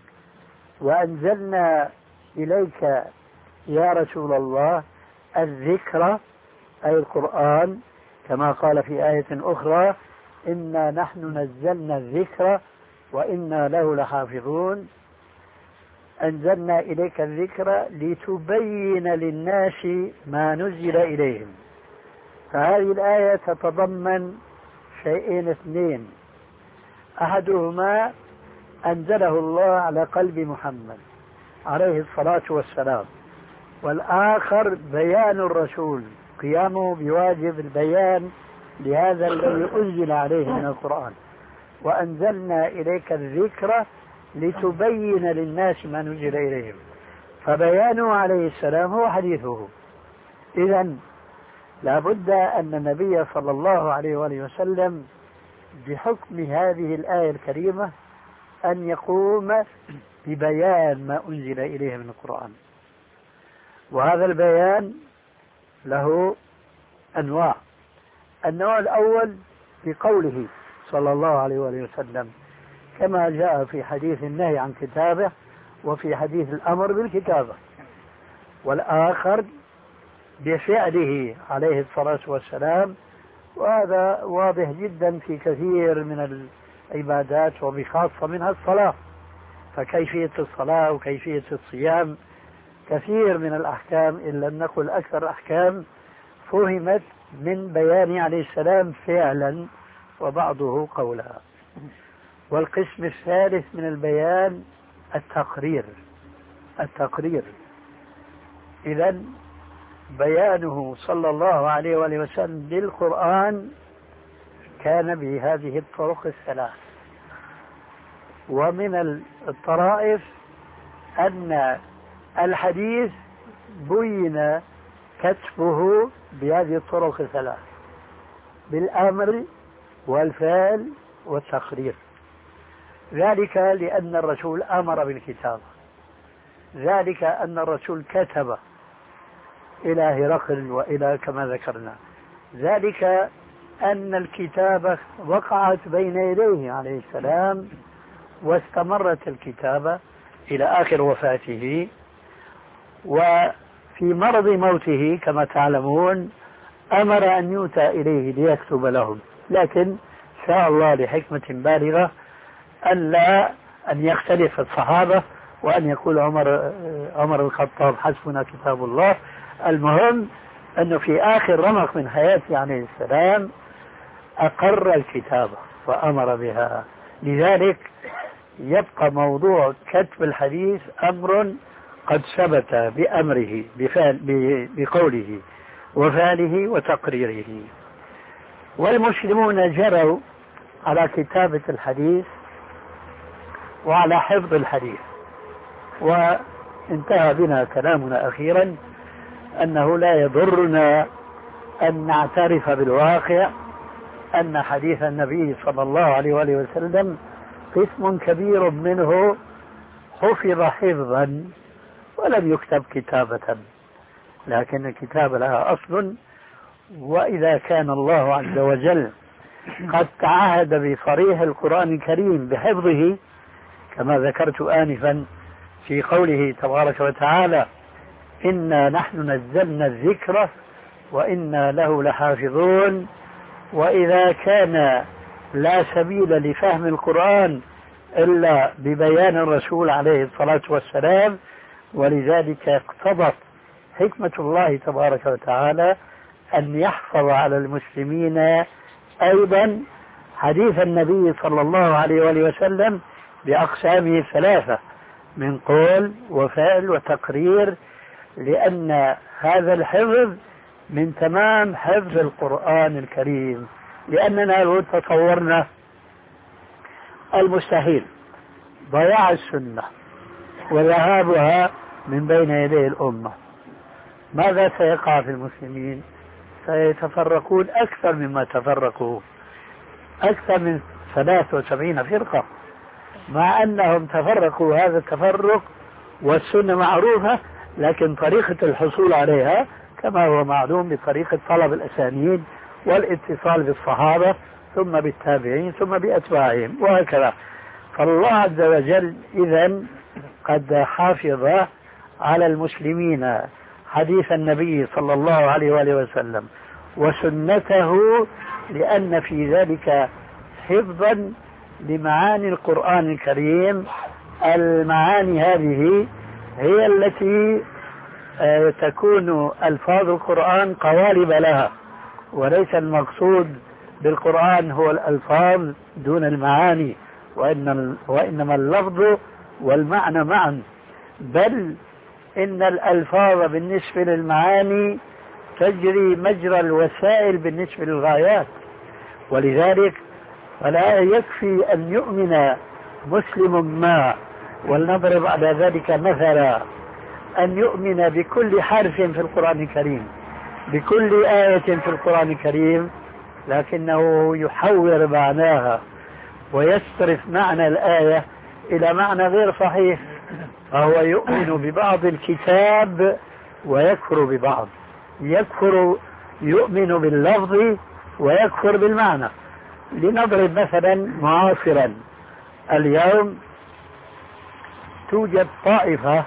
وأنزلنا إليك يا رسول الله الذكر أي القرآن، كما قال في آية أخرى إنا نحن نزلنا الذكر وإنا له لحافظون. أنزلنا إليك الذكر لتبين للناس ما نزل إليهم. فهذه الآية تتضمن شيئين اثنين، أحدهما أنزله الله على قلب محمد عليه الصلاة والسلام، والآخر بيان الرسول قيامه بواجب البيان لهذا الذي أنزل عليه من القرآن. وأنزلنا إليك الذكر لتبين للناس ما نزل إليهم، فبيانه عليه السلام هو حديثه. إذن لا بد أن النبي صلى الله عليه وآله وسلم بحكم هذه الآية الكريمة أن يقوم ببيان ما أنزل إليه من القرآن. وهذا البيان له أنواع. النوع الأول بقوله صلى الله عليه وآله وسلم كما جاء في حديث النهي عن كتابه وفي حديث الأمر بالكتابة، والآخر بفعله عليه الصلاة والسلام، وهذا واضح جدا في كثير من العبادات وبخاصة منها الصلاة. فكيفية الصلاة وكيفية الصيام كثير من الأحكام إن لم نقل أكثر الأحكام فهمت من بيان عليه السلام فعلا وبعضه قولا. والقسم الثالث من البيان التقرير التقرير إذن بيانه صلى الله عليه وآله وسلم للقرآن كان بهذه الطرق الثلاث. ومن الطرائف أن الحديث بين كتبه بهذه الطرق الثلاث بالأمر والفعل والتقرير. ذلك لأن الرسول أمر بالكتابة، ذلك أن الرسول كتب إلى هرقل وإلى كما ذكرنا، ذلك أن الكتابة وقعت بين يديه عليه السلام واستمرت الكتابة إلى آخر وفاته. وفي مرض موته كما تعلمون أمر أن يؤتى إليه ليكتب لهم، لكن شاء الله لحكمة بالغة ألا أن يختلف الصحابة وأن يقول عمر عمر الخطاب حسبنا كتاب الله. المهم أنه في آخر رمق من حياته عليه السلام أقر الكتابة وأمر بها. لذلك يبقى موضوع كتب الحديث أمر قد ثبت بأمره بفعل بقوله وفعله وتقريره. والمسلمون جروا على كتابة الحديث وعلى حفظ الحديث. وانتهى بنا كلامنا أخيرا أنه لا يضرنا أن نعترف بالواقع أن حديث النبي صلى الله عليه وآله وسلم قسم كبير منه حفظ حفظا ولم يكتب كتابة، لكن الكتابة لها أصل. وإذا كان الله عز وجل قد تعهد بصريح القرآن الكريم بحفظه كما ذكرت آنفا في قوله تبارك وتعالى إنا نحن نزلنا الذكر وإنا له لحافظون. وإذا كان لا سبيل لفهم القرآن إلا ببيان الرسول عليه الصلاة والسلام، ولذلك اقتضت حكمة الله تبارك وتعالى أن يحفظ على المسلمين أيضا حديث النبي صلى الله عليه وآله وسلم بأقسامه الثلاثة من قول وفعل وتقرير، لأن هذا الحفظ من تمام حفظ القرآن الكريم. لأننا لو تصورنا المستحيل ضياع السنة وذهابها من بين يدي الأمة، ماذا سيقع في المسلمين؟ سيتفرقون أكثر مما تفرقوا، أكثر من ثلاث وسبعين فرقة، مع أنهم تفرقوا هذا التفرق والسنة معروفة، لكن طريقة الحصول عليها كما هو معلوم بطريقة طلب الأسانيد والاتصال بالصحابة ثم بالتابعين ثم بأتباعهم وهكذا. فالله عز وجل إذن قد حافظ على المسلمين حديث النبي صلى الله عليه وآله وسلم وسنته، لأن في ذلك حفظا لمعاني القرآن الكريم. المعاني هذه هي التي تكون ألفاظ القرآن قوالب لها، وليس المقصود بالقرآن هو الألفاظ دون المعاني، وإن وإنما اللفظ والمعنى معا، بل إن الألفاظ بالنسبة للمعاني تجري مجرى الوسائل بالنسبة للغايات. ولذلك فلا يكفي أن يؤمن مسلم ما، ولنضرب على ذلك مثلا، أن يؤمن بكل حرف في القرآن الكريم بكل آية في القرآن الكريم، لكنه يحور معناها ويصرف معنى الآية إلى معنى غير صحيح، فهو يؤمن ببعض الكتاب ويكفر ببعض، يكفر يؤمن باللفظ ويكفر بالمعنى. لنضرب مثلا معاصرا، اليوم توجد طائفة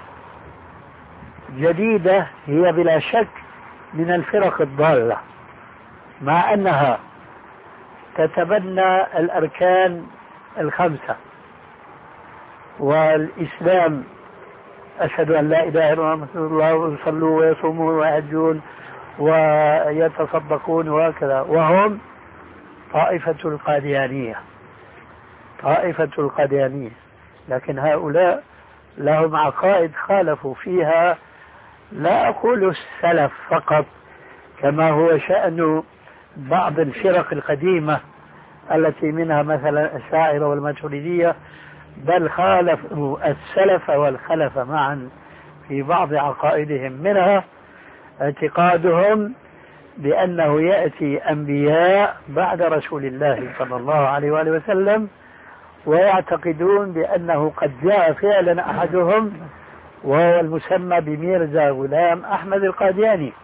جديدة هي بلا شك من الفرق الضالة، مع أنها تتبنى الأركان الخمسة والإسلام أشهد أن لا إله إلا الله محمد رسول الله ويصلوا ويصومون ويحجون ويتصدقون وهكذا، وهم طائفة القاديانية طائفة القاديانية لكن هؤلاء لهم عقائد خالفوا فيها، لا أقول السلف فقط كما هو شأن بعض الفرق القديمة التي منها مثلا الأشاعرة والماتريدية، بل خالفوا السلف والخلف معا في بعض عقائدهم، منها اعتقادهم بأنه يأتي أنبياء بعد رسول الله صلى الله عليه وآله وسلم، ويعتقدون بأنه قد جاء فعلا أحدهم وهو المسمى بميرزا غلام أحمد القادياني.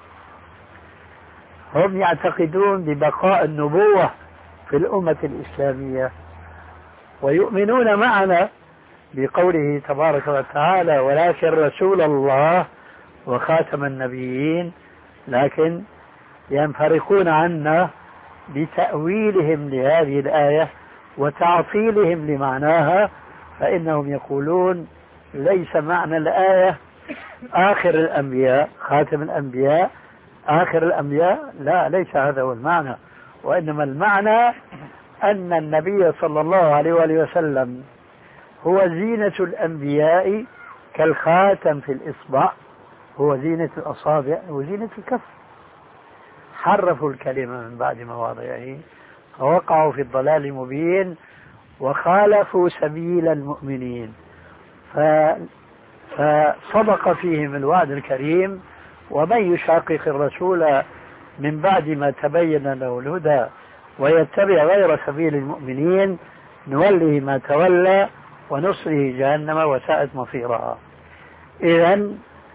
هم يعتقدون ببقاء النبوة في الأمة الإسلامية، ويؤمنون معنا بقوله تبارك وتعالى ولكن رسول الله وخاتم النبيين، لكن ينفرقون عنا بتأويلهم لهذه الآية وتعطيلهم لمعناها، فإنهم يقولون ليس معنى الآية آخر الأنبياء خاتم الأنبياء آخر الأنبياء، لا، ليس هذا هو المعنى، وإنما المعنى أن النبي صلى الله عليه وآله وسلم هو زينة الأنبياء كالخاتم في الإصبع، هو زينة الأصابع وزينة الكف. حرفوا الكلمة من بعد مواضعه فوقعوا في الضلال المبين وخالفوا سبيل المؤمنين، ف... فصدق فيهم الوعد الكريم ومن يشاقق الرسول من بعد ما تبين له الهدى ويتبع غير سبيل المؤمنين نوله ما تولى ونصره جهنم وساءت مصيرها. إذن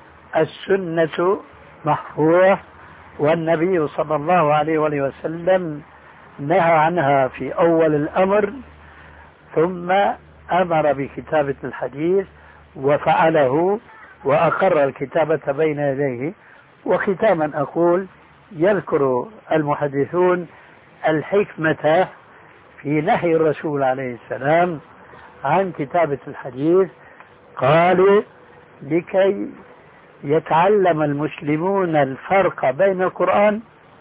السنة محفوظة، والنبي صلى الله عليه وآله وسلم نهى عنها في أول الأمر، ثم أمر بكتابة الحديث وفعله وأقر الكتابة بين يديه. وختاما أقول يذكر المحدثون الحكمة في نهي الرسول عليه السلام عن كتابة الحديث، قالوا لكي يتعلم المسلمون الفرق بين القرآن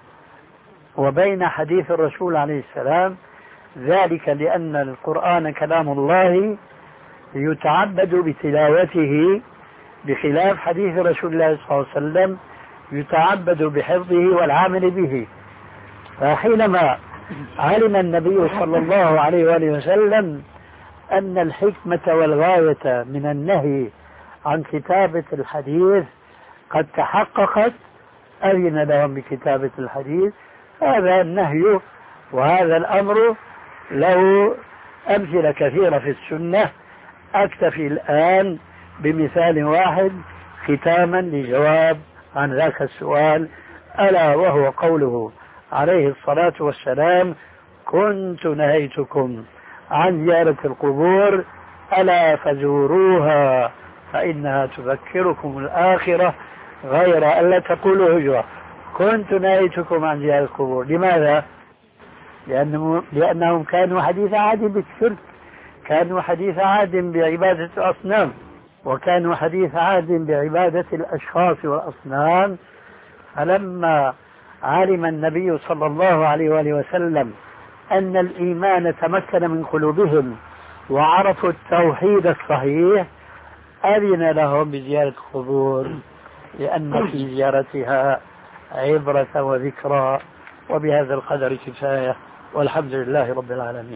وبين حديث الرسول عليه السلام، ذلك لأن القرآن كلام الله يتعبد بتلاوته بخلاف حديث رسول الله صلى الله عليه وسلم يتعبد بحفظه والعمل به. فحينما علم النبي صلى الله عليه وآله وسلم أن الحكمة والغاية من النهي عن كتابة الحديث قد تحققت، أذن لهم بكتابة الحديث. هذا النهي وهذا الأمر له أمثلة كثيرة في السنة، أكتفي الآن بمثال واحد ختاما لجواب عن ذاك السؤال، ألا وهو قوله عليه الصلاة والسلام كنت نهيتكم عن زيارة القبور ألا فزوروها فإنها تذكركم الآخرة غير ألا تقولوا هجرة. كنت نهيتكم عن زيارة القبور، لماذا؟ لأنهم, لأنهم كانوا حديث عهد بالشرك، كانوا حديث عهد بعبادة الأصنام، وكانوا حديث عهد بعبادة الأشخاص والأصنام. فلما علم النبي صلى الله عليه وآله وسلم أن الإيمان تمكن من قلوبهم وعرفوا التوحيد الصحيح أذن لهم بزيارة القبور، لأن في زيارتها عبرة وذكرى. وبهذا القدر كفاية، والحمد لله رب العالمين.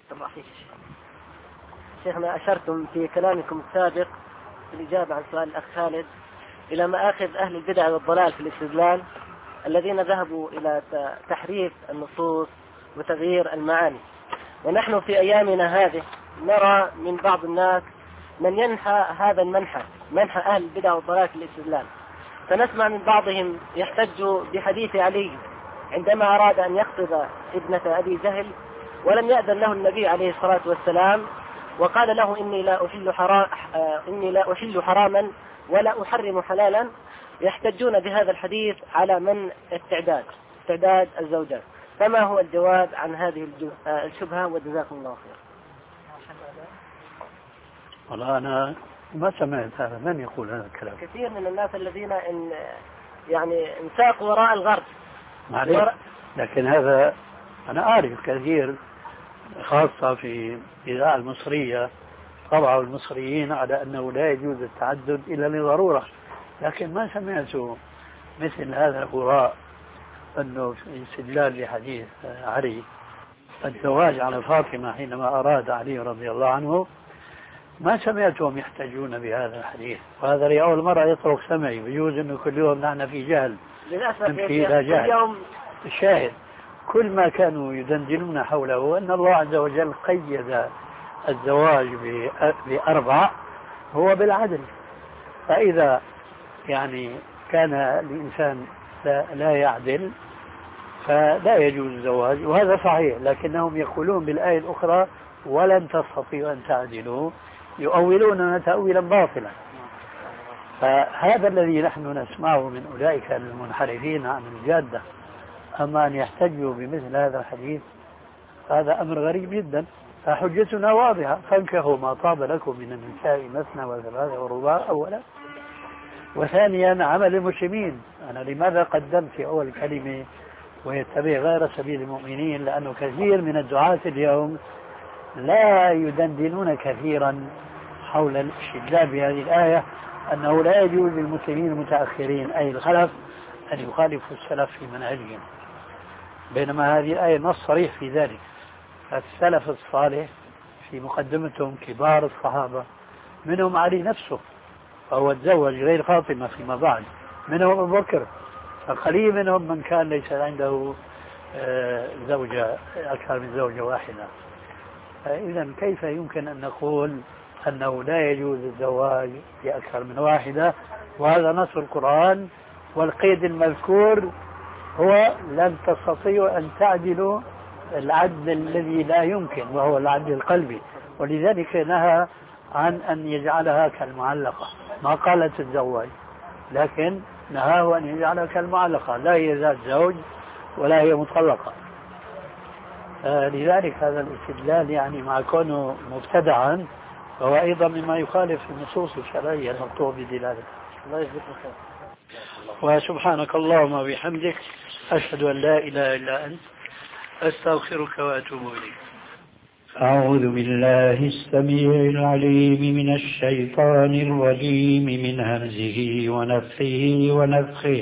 شيخنا، أشرتم في كلامكم السابق في الإجابة عن سؤال الأخ خالد إلى مآخذ أهل البدع والضلال في الاستدلال الذين ذهبوا إلى تحريف النصوص وتغيير المعاني. ونحن في أيامنا هذه نرى من بعض الناس من ينحى هذا المنحى، منحى أهل البدع والضلال في الاستدلال. فنسمع من بعضهم يحتج بحديث علي عندما أراد أن يخطب ابنة أبي جهل ولم يأذن له النبي عليه الصلاة والسلام، وقال له إني لا أحل حرام إني لا أحل حراما ولا أحرم حلالا. يحتجون بهذا الحديث على من استعداد استعداد الزوجات. فما هو الجواب عن هذه الشبهة؟ وجزاكم الله خير. والله أنا ما سمعت هذا، من يقول هذا الكلام؟ كثير من الناس الذين إن يعني انساقوا وراء الغرب. وراء... لكن هذا أنا أعرف كثير، خاصة في الإذاعة المصرية طبعوا المصريين على أنه لا يجوز التعدد إلا لضرورة، لكن ما سمعت مثل هذا الهراء أنه في استدلال لحديث علي الزواج على فاطمة حينما أراد علي رضي الله عنه، ما سمعتهم يحتجون بهذا الحديث، وهذا لأول مرة يطرق سمعي، بيجوز أنه كل يوم نحن في جهل نمشي إلى جهل. الشاهد كل ما كانوا يدندنون حوله أن الله عز وجل قيد الزواج بأربع هو بالعدل، فإذا يعني كان الإنسان لا يعدل فلا يجوز الزواج، وهذا صحيح. لكنهم يقولون بالآية الأخرى ولن تستطيعوا أن تعدلوا، يؤولوننا تأويلا باطلا. فهذا الذي نحن نسمعه من أولئك المنحرفين عن الجادة. أما أن يحتجوا بمثل هذا الحديث هذا أمر غريب جدا. فحجتنا واضحة، فانكحوا ما طاب لكم من النساء مثنى وثلاث ورباع أولا، وثانيا عمل المسلمين. أنا لماذا قدمت في أول كلمة ويتبع غير سبيل المؤمنين؟ لأنه كثير من الدعاة اليوم لا يدندنون كثيرا حول الاستدلال بهذه الآية أنه لا يجوز للمسلمين المتأخرين أي الخلف أن يخالفوا السلف في منهجهم، بينما هذه الآية نص صريح في ذلك. السلف الصالح في مقدمتهم كبار الصحابة، منهم علي نفسه فهو تزوج غير فاطمة فيما بعد، منهم أبو بكر، فقليل منهم من كان ليس عنده زوجة أكثر من زوجة واحدة. إذا كيف يمكن أن نقول أنه لا يجوز الزواج بأكثر من واحدة؟ وهذا نص القرآن، والقيد المذكور هو لن تستطيعوا أن تعدلوا العدل الذي لا يمكن، وهو العدل القلبي، ولذلك نهى عن أن يجعلها كالمعلقة. ما قالت تتزوج، لكن نهاه أن يجعلها كالمعلقة، لا هي ذات زوج ولا هي مطلقة. آه لذلك هذا الاستدلال يعني مع كونه مبتدعا فهو أيضا مما يخالف النصوص الشرعية المقطوع بدلالته. الله يجزيك خير. وسبحانك اللهم وبحمدك أشهد أن لا إله إلا أنت أستغفرك وأتوب إليك. أعوذ بالله السميع العليم من الشيطان الرجيم من همزه ونفخه ونفخه.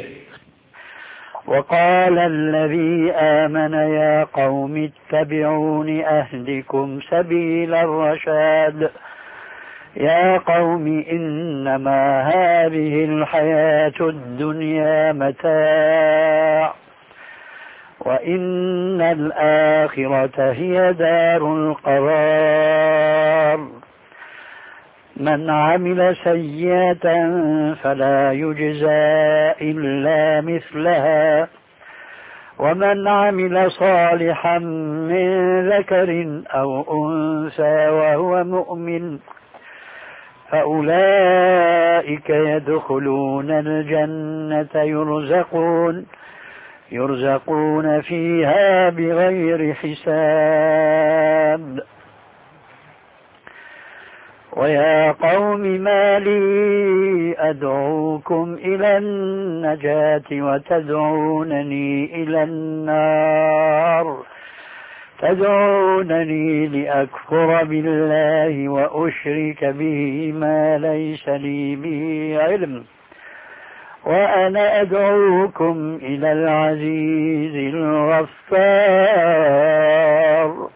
وقال الذي آمن يا قوم اتبعون أهدكم سبيل الرشاد يا قوم إنما هذه الحياة الدنيا متاع وإن الآخرة هي دار القرار من عمل سيئة فلا يجزى إلا مثلها ومن عمل صالحا من ذكر أو أنثى وهو مؤمن فأولئك يدخلون الجنة يرزقون يرزقون فيها بغير حساب. ويا قوم ما لي أدعوكم إلى النجاة وتدعونني إلى النار تدعونني لأكفر بالله وأشرك به ما ليس لي به علم وأنا أدعوكم إلى العزيز الغفار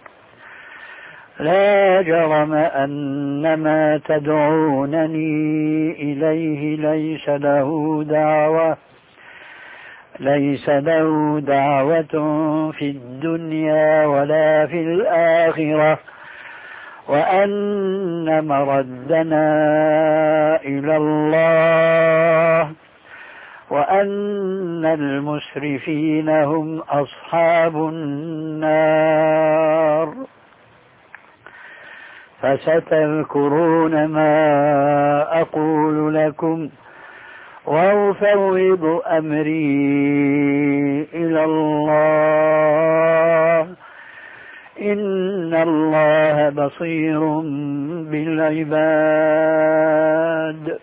لا جرم أن ما تدعونني إليه ليس له دعوة ليس له دعوة في الدنيا ولا في الآخرة وأن مردنا إلى الله وأن المسرفين هم أصحاب النار. فستذكرون ما أقول لكم وأفوض أمري إلى الله إن الله الله بصير بالعباد.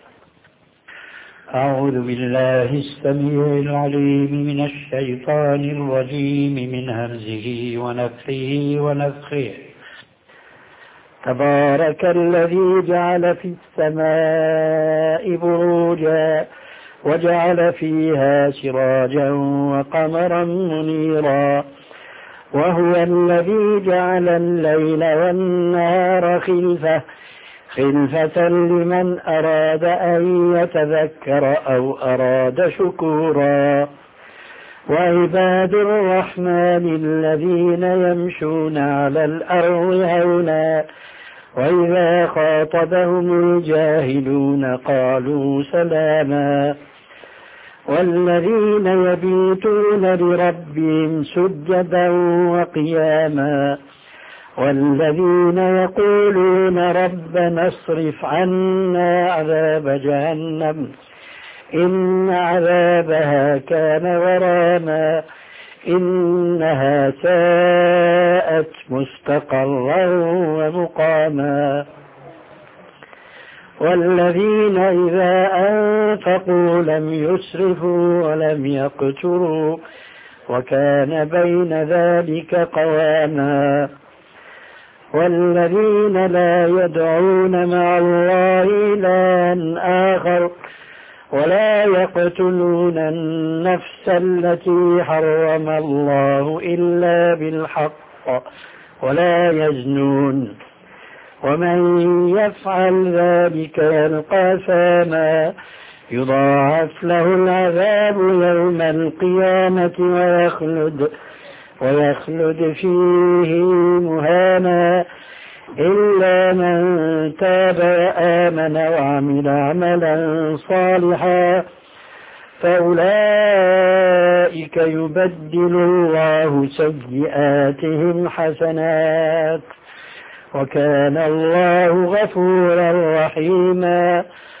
أعوذ بالله السميع العليم من الشيطان الرجيم من همزه ونفخه ونفخه. تبارك الذي جعل في السماء بروجا وجعل فيها سراجا وقمرا منيرا وهو الذي جعل الليل والنهار خلفة خلفة لمن أراد أن يتذكر أو أراد شكورا. وعباد الرحمن الذين يمشون على الأرض هونا وإذا خاطبهم الجاهلون قالوا سلاما. والذين يبيتون لربهم سجدا وقياما والذين يقولون ربنا اصرف عنا عذاب جهنم إن عذابها كان غراما إنها ساءت مستقرا ومقاما. والذين إذا أنفقوا لم يسرفوا ولم يقتروا وكان بين ذلك قواما. والذين لا يدعون مع الله إلها آخر ولا يقتلون النفس التي حرم الله إلا بالحق ولا يزنون ومن يفعل ذلك يلقى أثاما يضاعف له العذاب يوم القيامة ويخلد ويخلد فيه مهانا إلا من تاب وآمن وعمل عملا صالحا فأولئك يبدل الله سيئاتهم حسنات وكان الله غفورا رحيما.